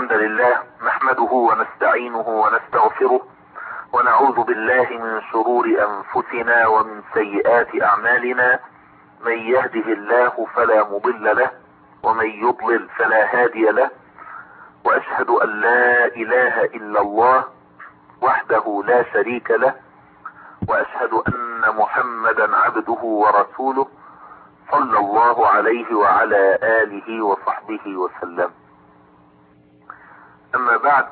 الحمد لله نحمده ونستعينه ونستغفره ونعوذ بالله من شرور انفسنا ومن سيئات اعمالنا. من يهده الله فلا مضل له ومن يضلل فلا هادي له، واشهد ان لا اله الا الله وحده لا شريك له، واشهد ان محمدا عبده ورسوله صلى الله عليه وعلى اله وصحبه وسلم. اما بعد،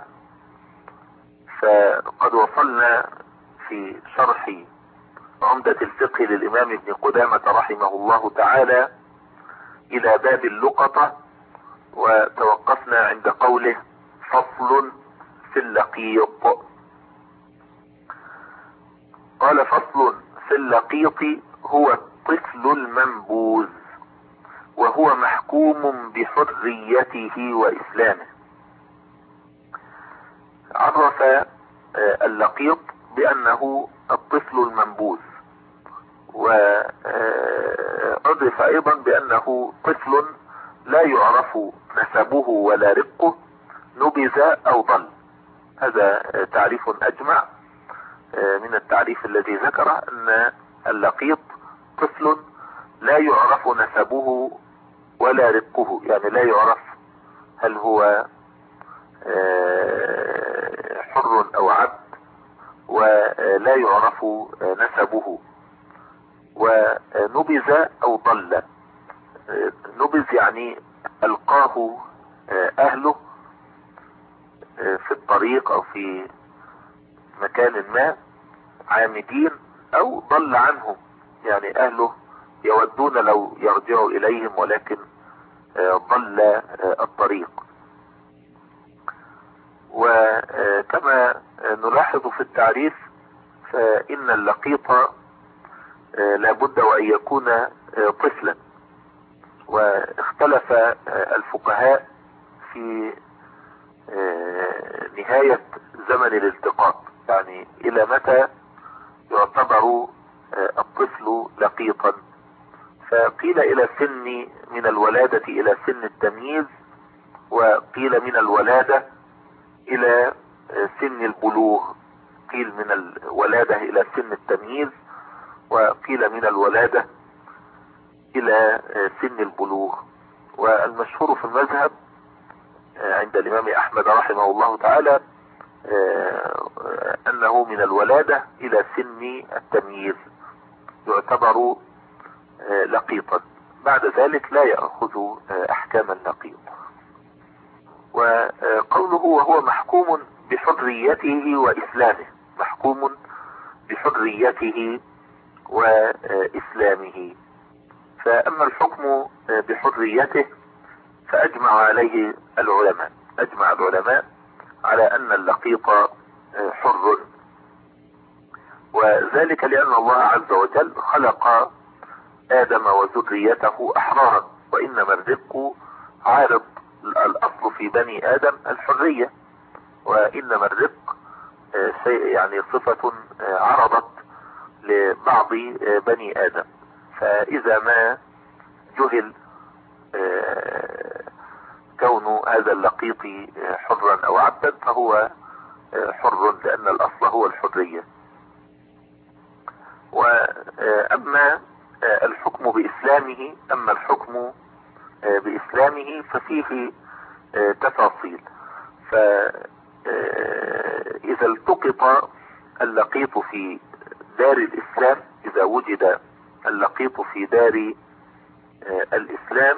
فقد وصلنا في شرح عمدة الفقه للامام ابن قدامة رحمه الله تعالى الى باب اللقطة، وتوقفنا عند قوله: فصل في اللقيط. قال: فصل في اللقيط هو الطفل المنبوذ، وهو محكوم بحريته واسلامه. عرف اللقيط بانه الطفل المنبوذ، وعرف ايضا بانه طفل لا يعرف نسبه ولا رقه، نبذ او ضل. هذا تعريف اجمع من التعريف الذي ذكر ان اللقيط طفل لا يعرف نسبه ولا رقه، يعني لا يعرف هل هو حر او عبد، ولا يعرف نسبه، ونبذ او ضل. نبذ يعني القاه اهله في الطريق او في مكان ما عامدين، او ضل عنهم، يعني اهله يودون لو يرجعوا اليهم ولكن ضل الطريق. وكما نلاحظ في التعريف، فإن اللقيط لابد وأن يكون طفلا. واختلف الفقهاء في نهاية زمن الالتقاط، يعني إلى متى يعتبر الطفل لقيطا. فقيل إلى سن من الولادة إلى سن التمييز، وقيل من الولادة الى سن البلوغ، قيل من الولادة الى سن التمييز، وقيل من الولادة الى سن البلوغ. والمشهور في المذهب عند الامام احمد رحمه الله تعالى انه من الولادة الى سن التمييز يعتبر لقيطا، بعد ذلك لا يأخذ احكام اللقيط. وقوله وهو محكوم بحريته واسلامه، محكوم بحريته واسلامه. فاما الحكم بحريته فاجمع عليه العلماء، اجمع العلماء على ان اللقيط حر، وذلك لان الله عز وجل خلق ادم وذريته احرارا، وانما الرق عارض. الاصل في بني ادم الحرية، وانما الرق شيء يعني صفة عرضت لبعض بني ادم. فاذا ما جهل كون هذا اللقيط حرا او عبدا فهو حر، لان الاصل هو الحرية. واما الحكم باسلامه، اما الحكم باسلامه ففيه تفاصيل. فاذا التقط اللقيط في دار الاسلام، اذا وجد اللقيط في دار الاسلام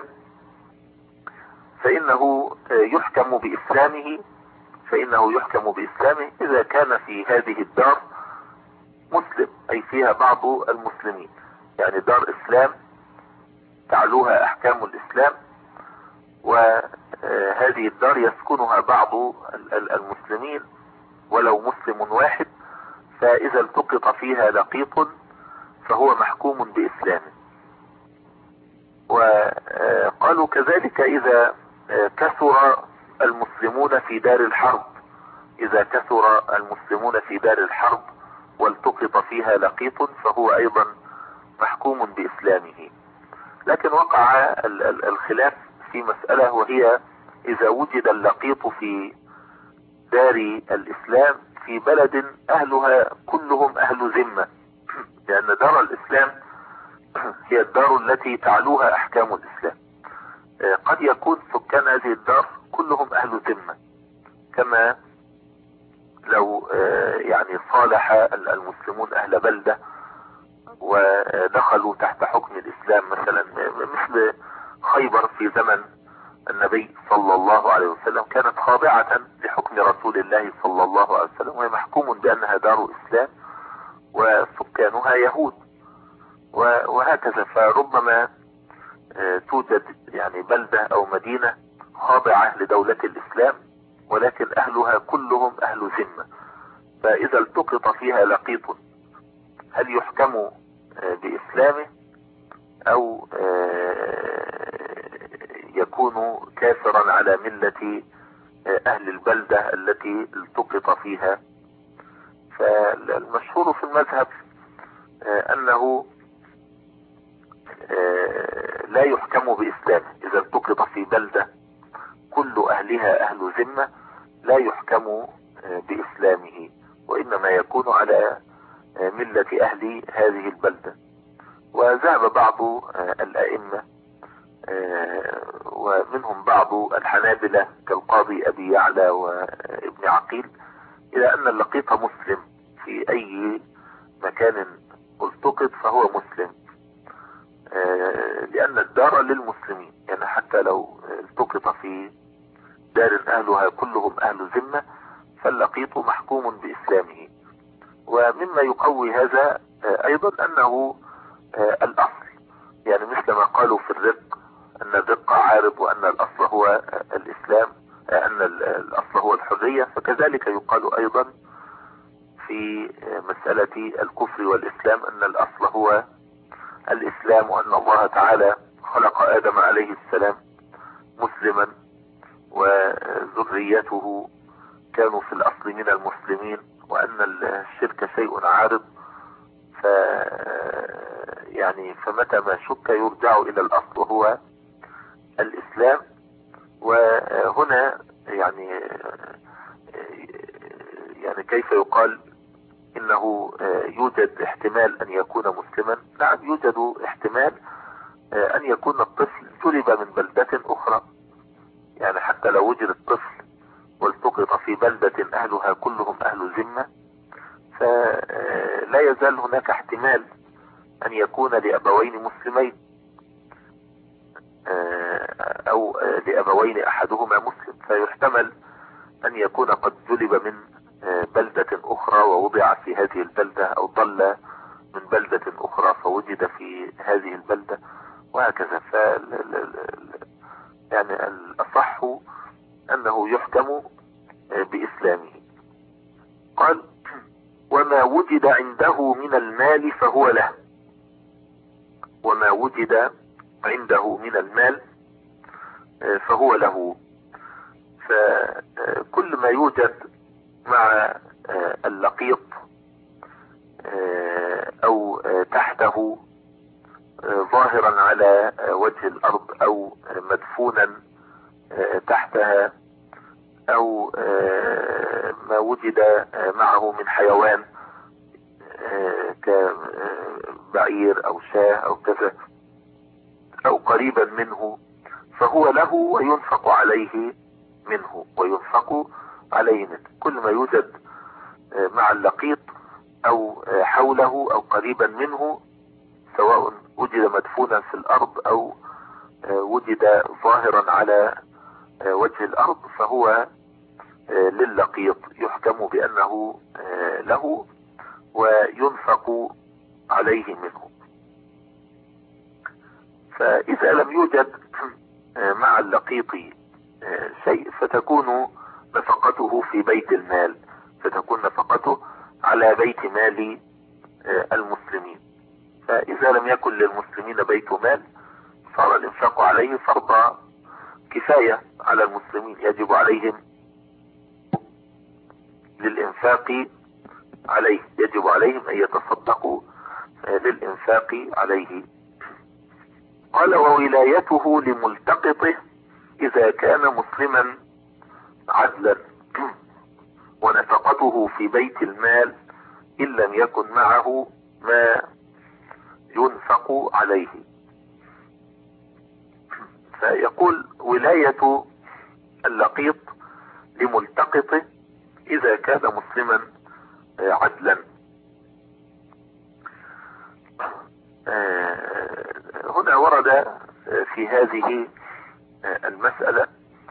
فانه يحكم باسلامه، اذا كان في هذه الدار مسلم، اي فيها بعض المسلمين، يعني دار اسلام تعلوها احكام الاسلام، وهذه الدار يسكنها بعض المسلمين ولو مسلم واحد، فاذا التقط فيها لقيط فهو محكوم باسلامه. وقالوا كذلك اذا كثر المسلمون في دار الحرب، اذا كثر المسلمون في دار الحرب والتقط فيها لقيط فهو ايضا محكوم باسلامه. لكن وقع الخلاف في مسألة، وهي إذا وجد اللقيط في دار الإسلام في بلد أهلها كلهم أهل ذمة، لأن دار الإسلام هي الدار التي تعلوها أحكام الإسلام. قد يكون سكان هذه الدار كلهم أهل ذمة، كما لو يعني صالح المسلمون أهل بلدة ودخلوا تحت حكم الإسلام، مثلا مثل خيبر في زمن النبي صلى الله عليه وسلم كانت خاضعة لحكم رسول الله صلى الله عليه وسلم، وهي محكوم بأنها دار إسلام وسكانها يهود، وهكذا. فربما توجد يعني بلدة أو مدينة خاضعة لدولة الإسلام ولكن أهلها كلهم أهل ذمة، فإذا التقط فيها لقيط هل يحكم بإسلامه أو يكون كافرا على ملة أهل البلدة التي التقط فيها؟ فالمشهور في المذهب أنه لا يحكم بإسلامه. إذا التقط في بلدة كل أهلها أهل ذمة لا يحكم بإسلامه، وإنما يكون على ملة أهل هذه البلدة. وذهب بعض الأئمة ومنهم بعض الحنابلة كالقاضي أبي يعلى وابن عقيل إلى أن اللقيط مسلم في أي مكان التقط فهو مسلم، لأن الدار للمسلمين، يعني حتى لو التقط في دار أهلها كلهم أهل ذمة فاللقيط محكوم بإسلامه. ومما يقوي هذا أيضا أنه الأصل، يعني مثل ما قالوا في الرق أن الرق عارض وأن الأصل هو الإسلام، أن الأصل هو الحرية، فكذلك يقال أيضا في مسألة الكفر والإسلام أن الأصل هو الإسلام، وأن الله تعالى خلق آدم عليه السلام مسلما وذريته كانوا في الأصل من المسلمين، وأن الشرك شيء عارض، يعني فمتى ما شك يرجع إلى الأصل وهو الإسلام. وهنا يعني كيف يقال إنه يوجد احتمال أن يكون مسلما؟ نعم، يوجد احتمال أن يكون الطفل سلب من بلدة أخرى، يعني حتى لو وجد الطفل والتقط في بلدة أهلها كلهم أهل ذمة فلا يزال هناك احتمال أن يكون لأبوين مسلمين أو لأبوين أحدهما مسلم، فيحتمل أن يكون قد سلب من بلدة أخرى ووضع في هذه البلدة، أو ضل من بلدة أخرى فوجد في هذه البلدة، وهكذا. يعني الأصح أنه يحكم بإسلامه. قال: وما وجد عنده من المال فهو له. وما وجد عنده من المال فهو له، فكل ما يوجد مع اللقيط أو تحته ظاهرا على وجه الأرض أو مدفونا تحتها، أو ما وجد معه من حيوان كبعير أو شاة أو كذا أو قريبا منه فهو له وينفق عليه منه كل ما يوجد مع اللقيط أو حوله أو قريبا منه، سواء وجد مدفونا في الأرض أو وجد ظاهرا على وجه الأرض فهو للقيط، يحكم بأنه له وينفق عليه منه. فإذا لم يوجد مع اللقيط شيء فتكون نفقته في بيت المال، فتكون نفقته على بيت مال المسلمين. فإذا لم يكن للمسلمين بيت مال صار الإنفاق عليه فرض كفاية على المسلمين، يجب عليهم للإنفاق عليه، يجب عليهم أن يتصدقوا للإنفاق عليه. قال: وولايته لملتقطه إذا كان مسلما عدلا ونفقته في بيت المال إن لم يكن معه ما ينفق عليه. فيقول ولاية اللقيط لملتقطه إذا كان مسلما عدلا. هنا ورد في هذه المسألة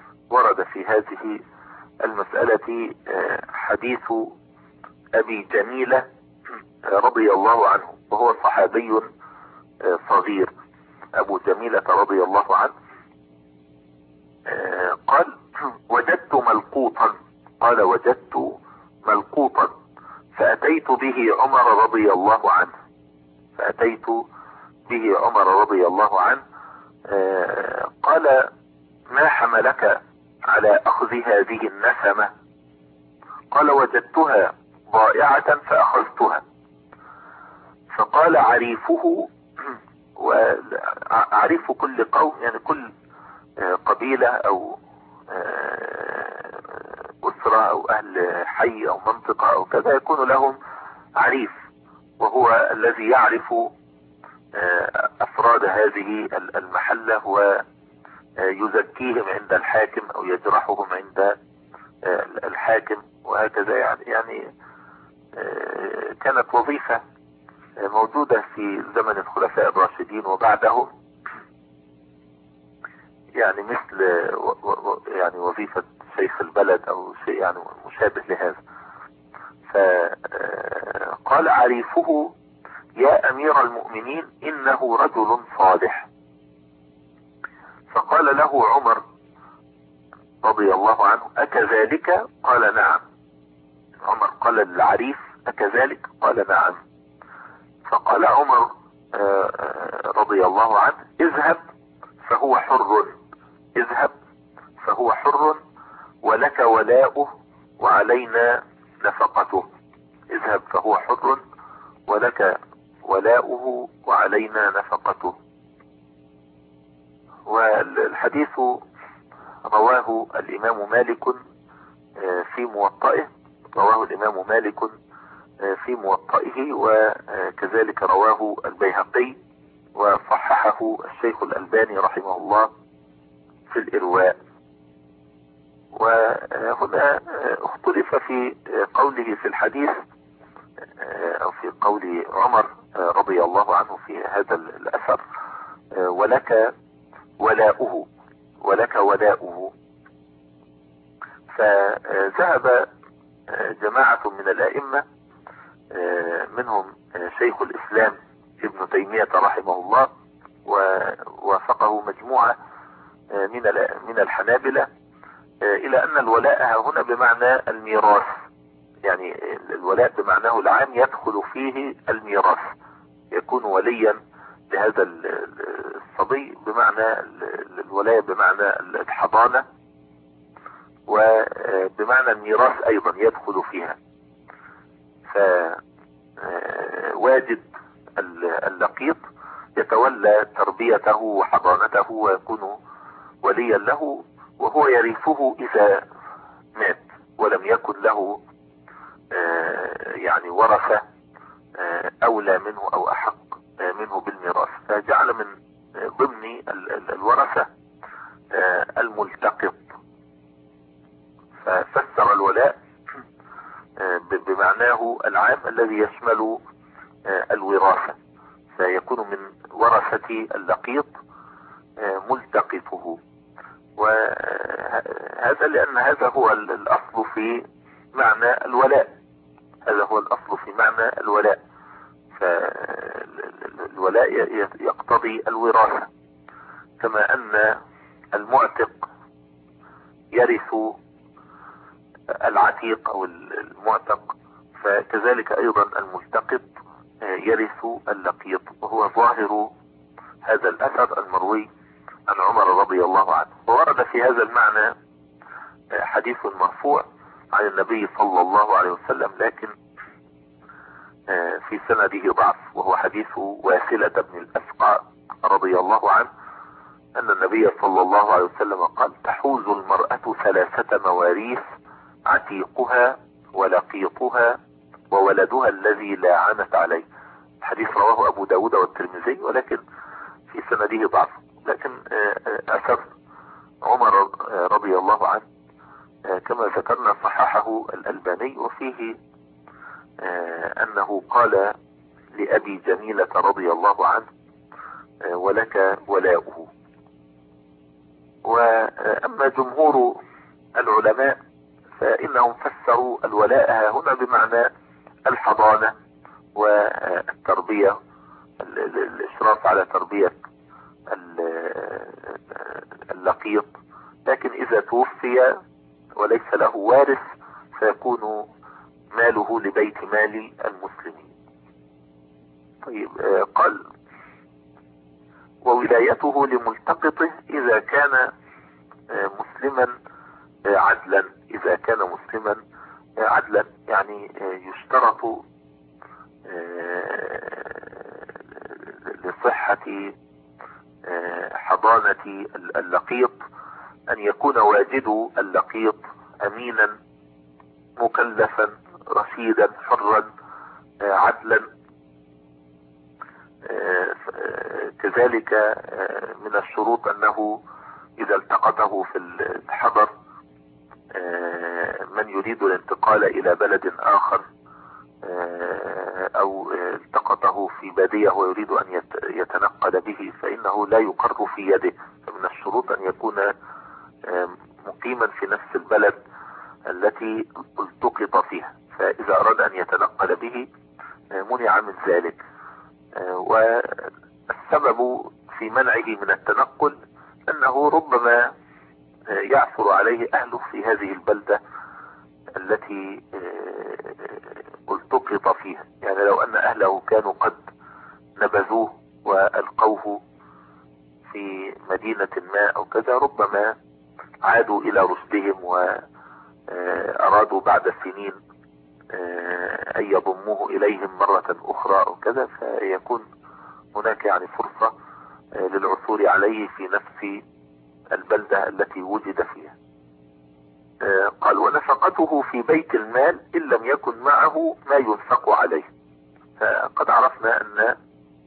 حديث أبي جميلة رضي الله عنه، وهو صحابي صغير. أبو جميلة رضي الله عنه قال وجدت ملقوطا فأتيت به عمر رضي الله عنه قال ما حملك على أخذ هذه النسمة؟ قال وجدتها ضائعة فأخذتها. فقال عريفه، وعريف كل قوم يعني كل قبيلة أو أسرة أو أهل حي أو منطقة أو كذا يكون لهم عريف، وهو الذي يعرف أفراد هذه المحلة ويزكيهم عند الحاكم أو يجرحهم عند الحاكم وهكذا. يعني كانت وظيفة موجودة في زمن الخلفاء الراشدين وبعدهم، يعني مثل يعني وظيفة شيخ البلد أو شيء يعني مشابه لهذا. فقال عريفه يا أمير المؤمنين إنه رجل صالح. فقال له عمر رضي الله عنه أكذلك؟ قال نعم. عمر قال للعريف أكذلك؟ قال نعم. فقال عمر رضي الله عنه اذهب فهو حر ولك ولاؤه وعلينا نفقته. اذهب فهو حر ولك ولاؤه وعلينا نفقته. والحديث رواه الإمام مالك في موطئه، وكذلك رواه البيهقي وصححه الشيخ الألباني رحمه الله في الإرواء. وهنا اختلف في قوله في الحديث أو في قول عمر رضي الله عنه في هذا الأثر ولك ولاؤه. فذهب جماعة من الأئمة منهم شيخ الإسلام ابن تيمية رحمه الله، ووافقه مجموعة من الحنابلة إلى أن الولاء هنا بمعنى الميراث، يعني الولاء بمعناه العام يدخل فيه الميراث، يكون وليا لهذا الصبي، بمعنى الولاية بمعنى الحضانة، وبمعنى الميراث أيضا يدخل فيها. فواجد اللقيط يتولى تربيته وحضانته ويكون وليا له، وهو يرثه إذا مات ولم يكن له يعني ورثة أولى منه أو أحق منه بالميراث، فجعل من ضمن الورثة الملتقط. ففسر الولاء بمعناه العام الذي يشمل الوراثة، فيكون من ورثة اللقيط ملتقطه. وهذا لأن هذا هو الأصل في معنى الولاء، فالولاء يقتضي الوراثة، كما أن المعتق يرث العتيق أو المعتق، فكذلك أيضا الملتقط يرث اللقيط. وهو ظاهر هذا الأثر المروي عن عمر رضي الله عنه. وورد في هذا المعنى حديث مرفوع عن النبي صلى الله عليه وسلم، لكن في سنده ضعف، وهو حديث واسلة بن الأسقع رضي الله عنه أن النبي صلى الله عليه وسلم قال: تحوز المرأة 3 مواريث: عتيقها ولقيطها وولدها الذي لا عنت عليه. الحديث رواه أبو داود والترمذي، ولكن في سنده ضعف. لكن أثر عمر رضي الله عنه كما ذكرنا صححه الألباني، وفيه أنه قال لأبي جميلة رضي الله عنه: ولك ولاؤه. وأما جمهور العلماء فإنهم فسروا الولاء هنا بمعنى الحضانة والتربية، الإشراف على تربية اللقيط. لكن إذا توفي وليس له وارث فيكون ماله لبيت مال المسلمين. طيب، قال: وولايته لملتقطه إذا كان مسلما عدلا. إذا كان مسلما عدلا يعني يشترط لصحة حضانة اللقيط أن يكون واجد اللقيط أمينا مكلفا رشيدا حرا عدلا. كذلك من الشروط أنه إذا التقطه في الحضر من يريد الانتقال إلى بلد آخر، أو التقطه في بادية ويريد أن يتنقل به، فإنه لا يقر في يده. فمن الشروط أن يكون مقيما في نفس البلد التي التقط فيها، فإذا أراد أن يتنقل به منع من ذلك. والسبب في منعه من التنقل أنه ربما يعثر عليه أهله في هذه البلدة التي التقط فيها. يعني لو أن أهله كانوا قد نبذوه وألقوه في مدينة ما أو كذا، ربما عادوا إلى رشدهم وأرادوا بعد سنين أن يضموه إليهم مرة أخرى أو كذا، فيكون هناك يعني فرصة للعثور عليه في نفس البلدة التي وجد فيها. قال: ونفقته في بيت المال إن لم يكن معه ما ينفق عليه. فقد عرفنا أن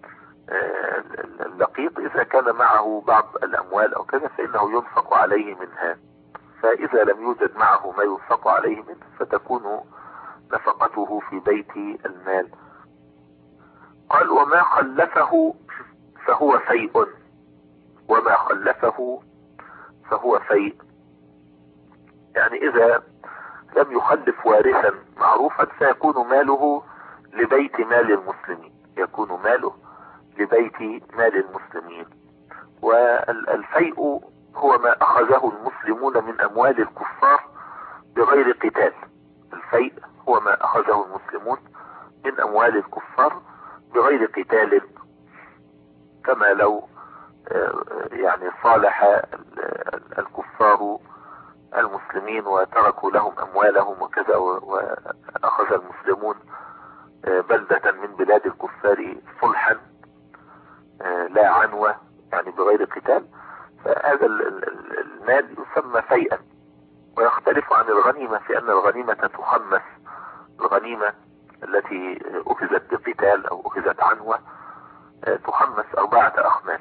اللقيط إذا كان معه بعض الأموال أو كذا فإنه ينفق عليه منها، فإذا لم يوجد معه ما ينفق عليه منه فتكون نفقته في بيت المال. قال: وما خلفه فهو فيء. وما خلفه فهو فيء، يعني إذا لم يخلف وارثا معروفا فيكون ماله لبيت مال المسلمين، يكون ماله لبيت مال المسلمين. والفيء هو ما أخذه المسلمون من أموال الكفار بغير قتال. الفيء هو ما أخذه المسلمون من أموال الكفار بغير قتال، كما لو يعني صالح الكفار المسلمين وتركوا لهم أموالهم وكذا، وأخذ المسلمون بلدة من بلاد الكفار صلحا لا عنوة، يعني بغير قتال، فهذا المال يسمى فيئا. ويختلف عن الغنيمة في أن الغنيمة تخمس. الغنيمة التي أخذت بقتال أو أخذت عنوة تخمس 4 أخماس،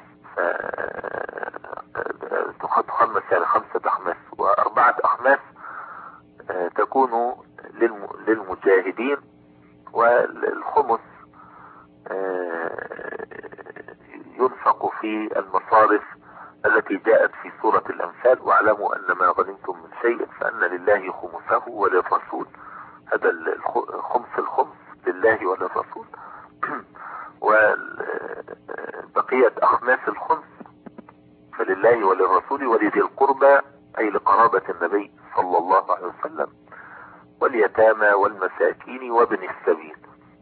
تخمس يعني 5 أخماس، و4 أخماس تكون للمجاهدين، والخمس ينفق في المصارف التي جاءت في سورة الأنفال: واعلموا أن ما غنمتم من شيء فأن لله خمسه وللرسول. هذا الخمس لله وللرسول. وبقية أخماس الخمس فلله وللرسول ولذي القربى، أي لقرابة النبي صلى الله عليه وسلم، واليتامى والمساكين وابن السبيل.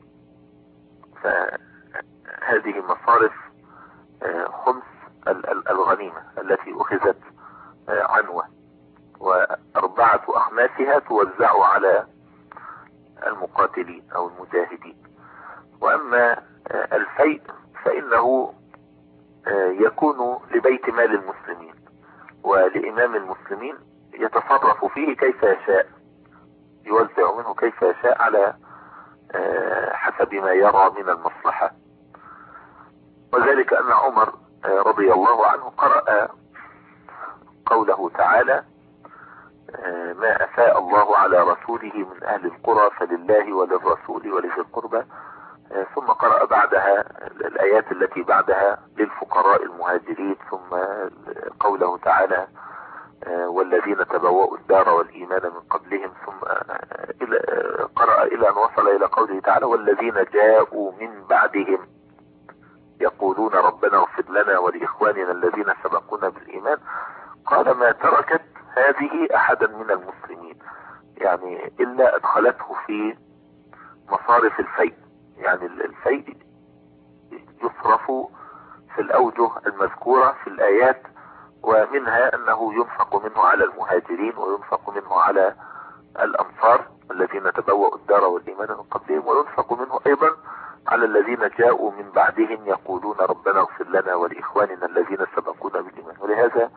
فهذه مصارف خمس الغنيمة التي أخذت عنوة، و4 أخماسها توزع على المقاتلين أو المجاهدين. وأما الفيء فإنه يكون لبيت مال المسلمين ولإمام المسلمين يتصرف فيه كيف يشاء، يوزع منه كيف يشاء على حسب ما يرى من المصلحة. وذلك أن عمر رضي الله عنه قرأ قوله تعالى: ما أفاء الله على رسوله من أهل القرى فلله وللرسول ولذي القربى، ثم قرأ بعدها الآيات التي بعدها للفقراء المهاجرين، ثم قوله تعالى: والذين تبوأوا الدار والإيمان من قبلهم، ثم قرأ إلى أن وصل إلى قوله تعالى: والذين جاءوا من بعدهم يقولون ربنا اغفر لنا ولإخواننا الذين سبقونا بالإيمان. قال: ما تركت هذه أحدا من المسلمين، يعني إلا أدخلته في مصارف الفيء. يعني الفيء يصرف في الأوجه المذكورة في الآيات، ومنها أنه ينفق منه على المهاجرين وينفق منه على الأنصار الذين تبوأوا الدار والإيمان من قبلهم، وينفق منه أيضا على الذين جاءوا من بعدهم يقولون ربنا اغفر لنا ولإخواننا الذين سبقونا بالإيمان. ولهذا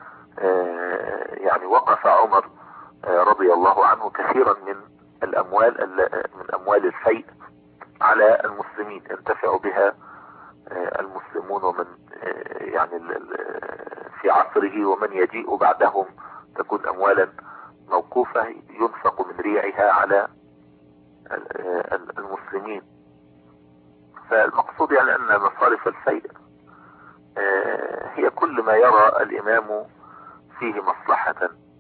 يعني وقف عمر رضي الله عنه كثيرا من الأموال من أموال الفيء على المسلمين ينتفع بها المسلمون، ومن يعني في عصره ومن يجيء بعدهم تكون أموالا موقوفة ينفق من ريعها على المسلمين. فالمقصود يعني أن مصارف الفيء هي كل ما يرى الإمام فيه مصلحة.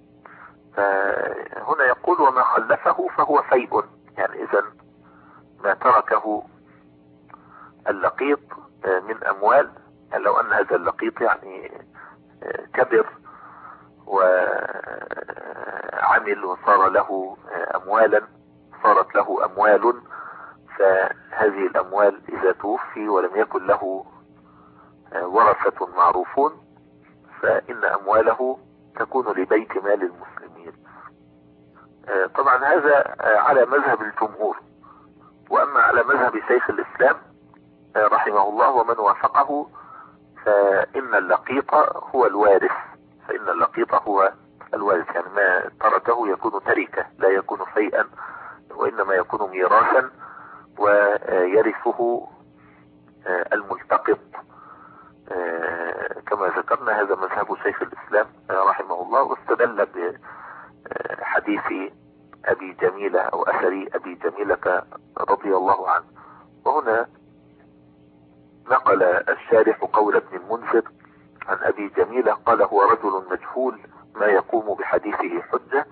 فهنا يقول: وما خلفه فهو فيء، يعني إذن ما تركه اللقيط من أموال، يعني لو أن هذا اللقيط يعني كبر وعمل وصار له أموالا، صارت له أموال، فهذه الأموال إذا توفي ولم يكن له ورثة معروفون فإن أمواله تكون لبيت مال المسلمين. طبعا هذا على مذهب الجمهور، وأما على مذهب شيخ الإسلام رحمه الله ومن وافقه فإن اللقيط هو الوارث، فإن اللقيط هو الوارث، يعني ما تركه يكون تركة لا يكون فيئا، وإنما يكون ميراثا ويرثه الملتقط كما ذكرنا. هذا مذهب شيخ الإسلام رحمه الله، واستدل بحديث أبي جميلة أو أثر أبي جميلة رضي الله عنه. وهنا نقل الشارح قول ابن المنذر عن أبي جميلة قال: هو رجل مجهول ما يقوم بحديثه حجة.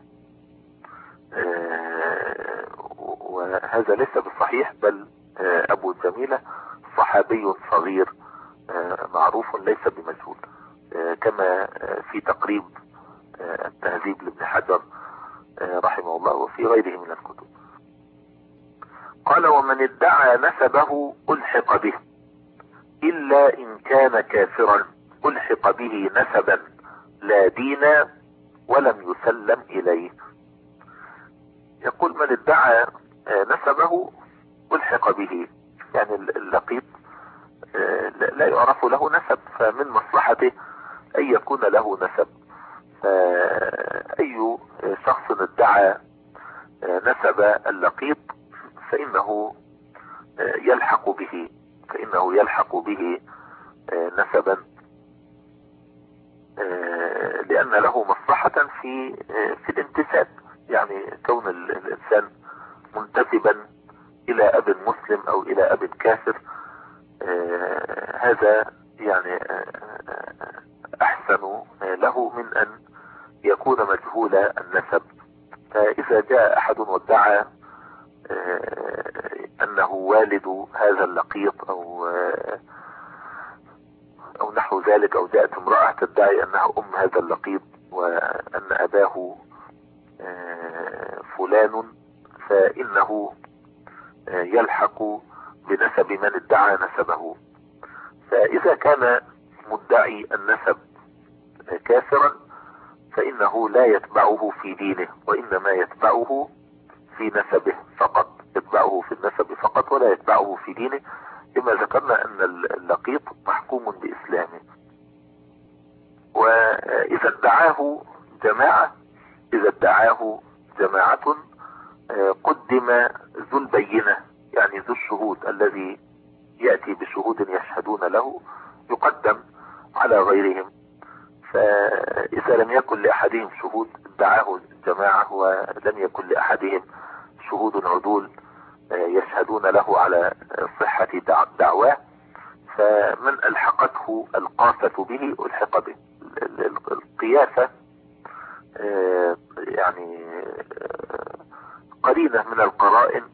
وهذا ليس بالصحيح، بل أبو جميلة صحابي صغير معروف ليس بمجهول، كما في تقريب التهذيب لابن حجر رحمه الله وفي غيره من الكتب. قال: ومن ادعى نسبه ألحق به إلا إن كان كافرا ألحق به نسبا لا دينا ولم يسلم إليه. يقول: من ادعى نسبه ألحق به، يعني اللقيط لا يعرف له نسب، فمن مصلحته أن يكون له نسب. فأي شخص ادعى نسب اللقيط فإنه يلحق به نسبا، لأن له مصلحة في الانتساب، يعني كون الإنسان منتسبا إلى أب مسلم أو إلى أب كافر، هذا يعني أحسن له من أن يكون مجهول النسب. فإذا جاء أحد وادعى أنه والد هذا اللقيط أو نحو ذلك، أو جاءت امرأة تدعي أنها أم هذا اللقيط وأن أباه فلان، فإنه يلحق بنسب من ادعى نسبه. فإذا كان مدعي النسب كافرا فإنه لا يتبعه في دينه، وإنما يتبعه في نسبه فقط، يتبعه في النسب فقط ولا يتبعه في دينه، كما ذكرنا ان اللقيط محكوم باسلامه. واذا ادعاه جماعة قدم ذو البينة، يعني ذو الشهود الذي يأتي بشهود يشهدون له يقدم على غيرهم. فإذا لم يكن لأحدهم شهود ادعاه الجماعة ولم يكن لأحدهم شهود عدول يشهدون له على صحة دعواه، فمن ألحقته القافة به ألحق به. القياسة يعني قرينة من القرائن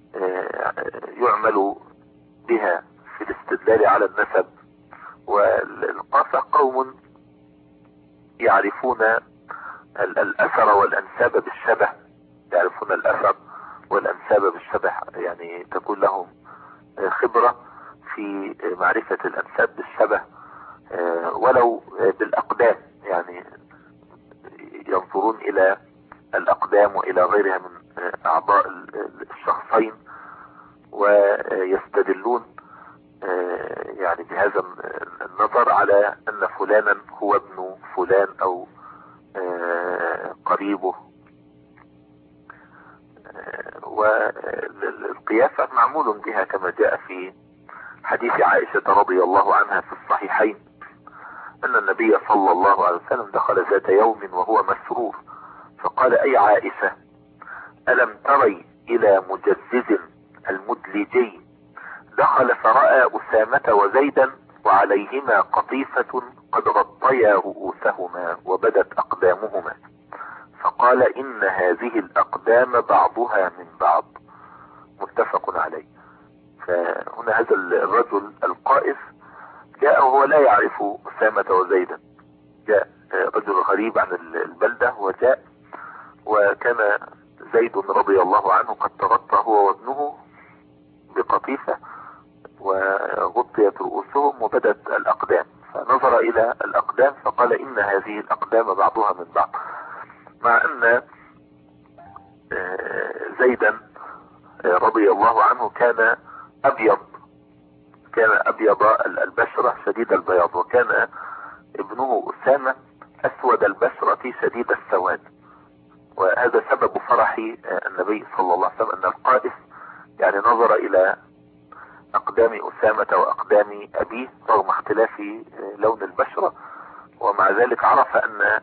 يعمل بها في الاستدلال على النسب. والقافة قوم يعرفون الأثر والأنساب بالشبه، يعرفون الأثر والأنساب بالشبه، يعني تكون لهم خبرة في معرفة الأنساب بالشبه ولو بالأقدام، يعني ينظرون إلى الأقدام وإلى غيرها من أعضاء الشخصين ويستدلون يعني بهذا النظر على أن فلانا هو ابن فلان أو قريبه. والقياسة معمول بها كما جاء في حديث عائشة رضي الله عنها في الصحيحين أن النبي صلى الله عليه وسلم دخل ذات يوم وهو مسرور فقال: أي عائشة، ألم تري إلى مجزز المدلجي دخل فرأى أسامة وزيدا وعليهما قطيفة قد غطيا رؤوسهما وبدت أقدامهما، فقال: إن هذه الأقدام بعضها من بعض، متفق عليه. فهنا هذا الرجل القائف جاء وهو لا يعرف أسامة وزيدا، جاء رجل غريب عن البلدة وجاء، وكان زيد رضي الله عنه قد تغطى هو وابنه بقطيفة وغطيت رؤوسهم وبدت الأقدام، فنظر إلى الأقدام فقال: إن هذه الأقدام بعضها من بعض، مع أن زيدا رضي الله عنه كان أبيض البشرة شديد البياض، وكان ابنه أسامة أسود البشرة شديد السواد. وهذا سبب فرح النبي صلى الله عليه وسلم أن القائس يعني نظر إلى أقدام أسامة وأقدام أبيه رغم اختلاف لون البشرة، ومع ذلك عرف أن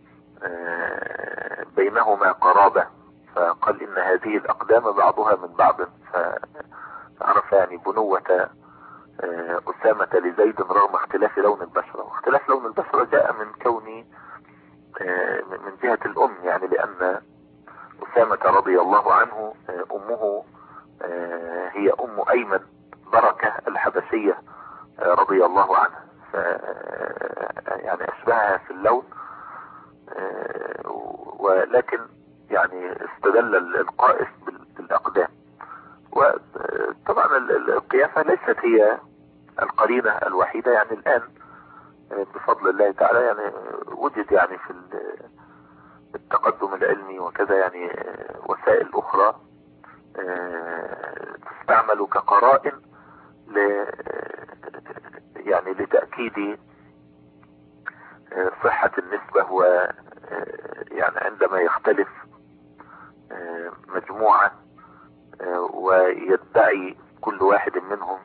بينهما قرابة، فقال: إن هذه الأقدام بعضها من بعض، فعرف يعني بنوة أسامة لزيد رغم اختلاف لون البشرة. واختلاف لون البشرة جاء من كون من جهة الأم، يعني لأن أسامة رضي الله عنه أمه هي أم أيمن بركة الحبشية رضي الله عنها، يعني أشبهها في اللون، ولكن يعني استدل القائس بالأقدام. وطبعا القيافة ليست هي القرينة الوحيدة، يعني الآن بفضل الله تعالى يعني وجد يعني في التقدم العلمي وكذا يعني وسائل أخرى تستعمل كقرائن يعني لتأكيد صحة النسبة. ويعني عندما يختلف مجموعة ويدعي كل واحد منهم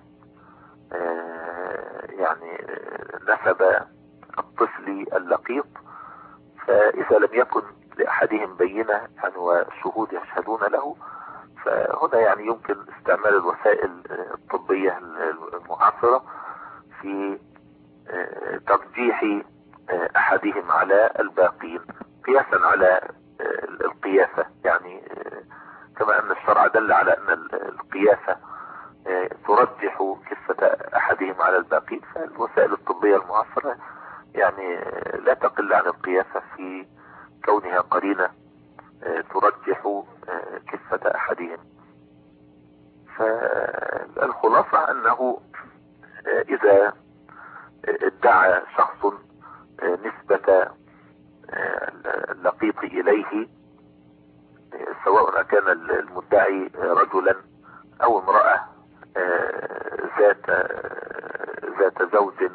يعني نسب الطفل اللقيط، فإذا لم يكن لأحدهم بينة يعني وشهود يشهدون له، فهنا يعني يمكن استعمال الوسائل الطبية المعاصرة في ترجيح أحدهم على الباقين قياسا على القياسة، يعني كما أن الشرع دل على أن القياسة ترجح كفة أحدهم على الباقين، فالوسائل الطبية المعاصرة يعني لا تقل عن القياسة في كونها قرينة ترجح كفة أحدهم. فالخلاصة أنه إذا ادعى شخص نسبة اللقيط إليه، سواء كان المدعي رجلا أو امرأة ذات زوج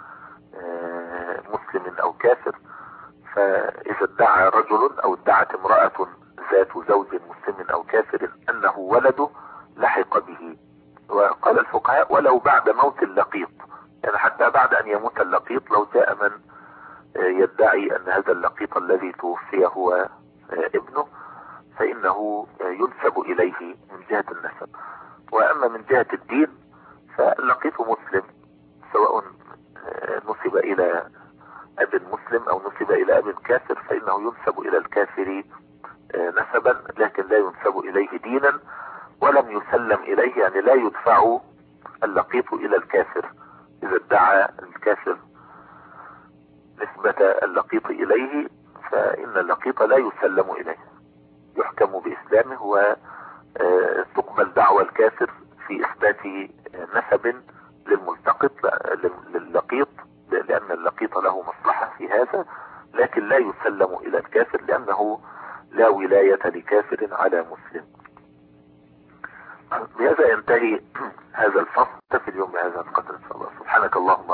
مسلم او كافر، فاذا ادعى رجل او ادعت امرأة ذات زوج مسلم او كافر انه ولده لحق به. وقال الفقهاء ولو بعد موت اللقيط، يعني حتى بعد ان يموت اللقيط لو جاء من يدعي ان هذا اللقيط الذي توفي هو ابنه فانه ينسب اليه من جهة النسب. واما من جهة الدين فاللقيط مسلم، سواء نسب الى اب مسلم او نسب الى اب كافر فانه ينسب الى الكافر نسبا، لكن لا ينسب اليه دينا ولم يسلم اليه، يعني لا يدفع اللقيط الى الكافر. اذا ادعى الكافر نسبة اللقيط اليه فان اللقيط لا يسلم اليه، يحكم باسلامه وتقبل دعوى الكافر في اثبات نسب للملتقط للقيط، لان اللقيط له مصلحة في هذا، لكن لا يسلم الى الكافر لانه لا ولاية لكافر على مسلم. بهذا ينتهي هذا الفصل في اليوم بهذا القدر ان شاء الله. سبحانك اللهم